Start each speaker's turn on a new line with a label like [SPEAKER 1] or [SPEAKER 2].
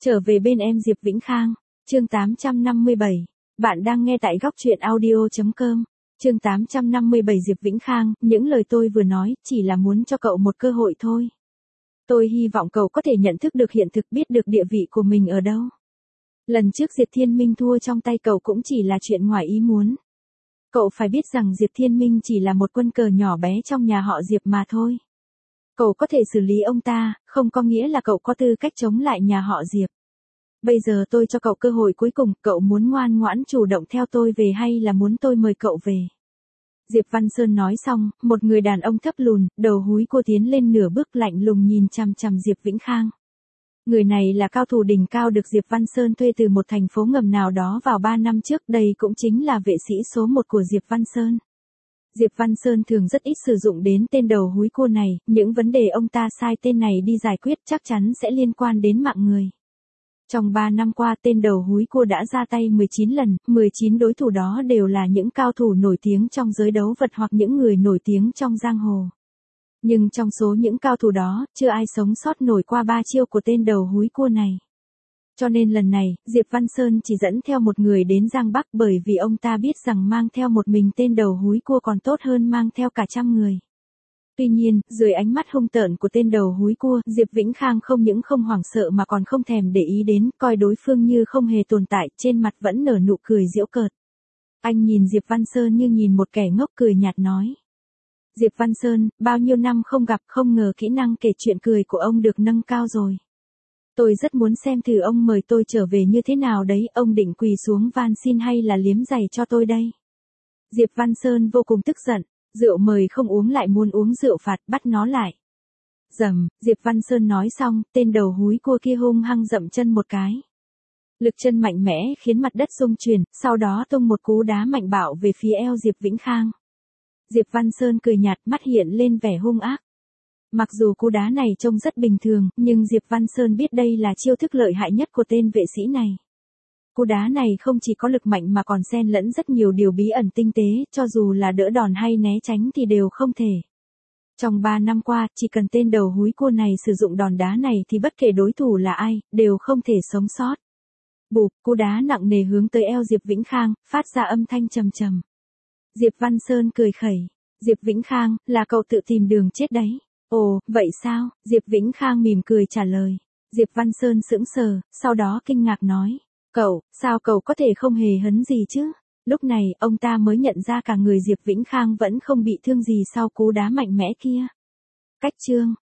[SPEAKER 1] Trở về bên em Diệp Vĩnh Khang, chương 857. Bạn đang nghe tại góc truyện audio.com. Chương 857 Diệp Vĩnh Khang, những lời tôi vừa nói chỉ là muốn cho cậu một cơ hội thôi. Tôi hy vọng cậu có thể nhận thức được hiện thực, biết được địa vị của mình ở đâu. Lần trước Diệp Thiên Minh thua trong tay cậu cũng chỉ là chuyện ngoài ý muốn. Cậu phải biết rằng Diệp Thiên Minh chỉ là một quân cờ nhỏ bé trong nhà họ Diệp mà thôi. Cậu có thể xử lý ông ta, không có nghĩa là cậu có tư cách chống lại nhà họ Diệp. Bây giờ tôi cho cậu cơ hội cuối cùng, cậu muốn ngoan ngoãn chủ động theo tôi về hay là muốn tôi mời cậu về? Diệp Văn Sơn nói xong, một người đàn ông thấp lùn, đầu húi cua tiến lên nửa bước, lạnh lùng nhìn chằm chằm Diệp Vĩnh Khang. Người này là cao thủ đỉnh cao được Diệp Văn Sơn thuê từ một thành phố ngầm nào đó vào 3 năm trước, đây cũng chính là vệ sĩ số 1 của Diệp Văn Sơn. Diệp Văn Sơn thường rất ít sử dụng đến tên đầu húi cua này, những vấn đề ông ta sai tên này đi giải quyết chắc chắn sẽ liên quan đến mạng người. Trong 3 năm qua, tên đầu húi cua đã ra tay 19 lần, 19 đối thủ đó đều là những cao thủ nổi tiếng trong giới đấu vật hoặc những người nổi tiếng trong giang hồ. Nhưng trong số những cao thủ đó, chưa ai sống sót nổi qua 3 chiêu của tên đầu húi cua này. Cho nên lần này, Diệp Văn Sơn chỉ dẫn theo một người đến Giang Bắc, bởi vì ông ta biết rằng mang theo một mình tên đầu húi cua còn tốt hơn mang theo cả trăm người. Tuy nhiên, dưới ánh mắt hung tợn của tên đầu húi cua, Diệp Vĩnh Khang không những không hoảng sợ mà còn không thèm để ý đến, coi đối phương như không hề tồn tại, trên mặt vẫn nở nụ cười giễu cợt. Anh nhìn Diệp Văn Sơn như nhìn một kẻ ngốc, cười nhạt nói. Diệp Văn Sơn, bao nhiêu năm không gặp, không ngờ kỹ năng kể chuyện cười của ông được nâng cao rồi. Tôi rất muốn xem thử ông mời tôi trở về như thế nào đấy, ông định quỳ xuống van xin hay là liếm giày cho tôi đây? Diệp Văn Sơn vô cùng tức giận, rượu mời không uống lại muốn uống rượu phạt, bắt nó lại. Dầm, Diệp Văn Sơn nói xong, tên đầu húi cua kia hung hăng dậm chân một cái. Lực chân mạnh mẽ khiến mặt đất rung chuyển, sau đó tung một cú đá mạnh bạo về phía eo Diệp Vĩnh Khang. Diệp Văn Sơn cười nhạt, mắt hiện lên vẻ hung ác. Mặc dù cú đá này trông rất bình thường, nhưng Diệp Văn Sơn biết đây là chiêu thức lợi hại nhất của tên vệ sĩ này. Cú đá này không chỉ có lực mạnh mà còn xen lẫn rất nhiều điều bí ẩn tinh tế, cho dù là đỡ đòn hay né tránh thì đều không thể. Trong 3 năm qua, chỉ cần tên đầu húi cua này sử dụng đòn đá này thì bất kể đối thủ là ai, đều không thể sống sót. Bụp, cú đá nặng nề hướng tới eo Diệp Vĩnh Khang, phát ra âm thanh trầm trầm. Diệp Văn Sơn cười khẩy. Diệp Vĩnh Khang, là cậu tự tìm đường chết đấy. Ồ, vậy sao? Diệp Vĩnh Khang mỉm cười trả lời. Diệp Văn Sơn sững sờ, sau đó kinh ngạc nói. Cậu, sao cậu có thể không hề hấn gì chứ? Lúc này, ông ta mới nhận ra cả người Diệp Vĩnh Khang vẫn không bị thương gì sau cú đá mạnh mẽ kia. Cách chương.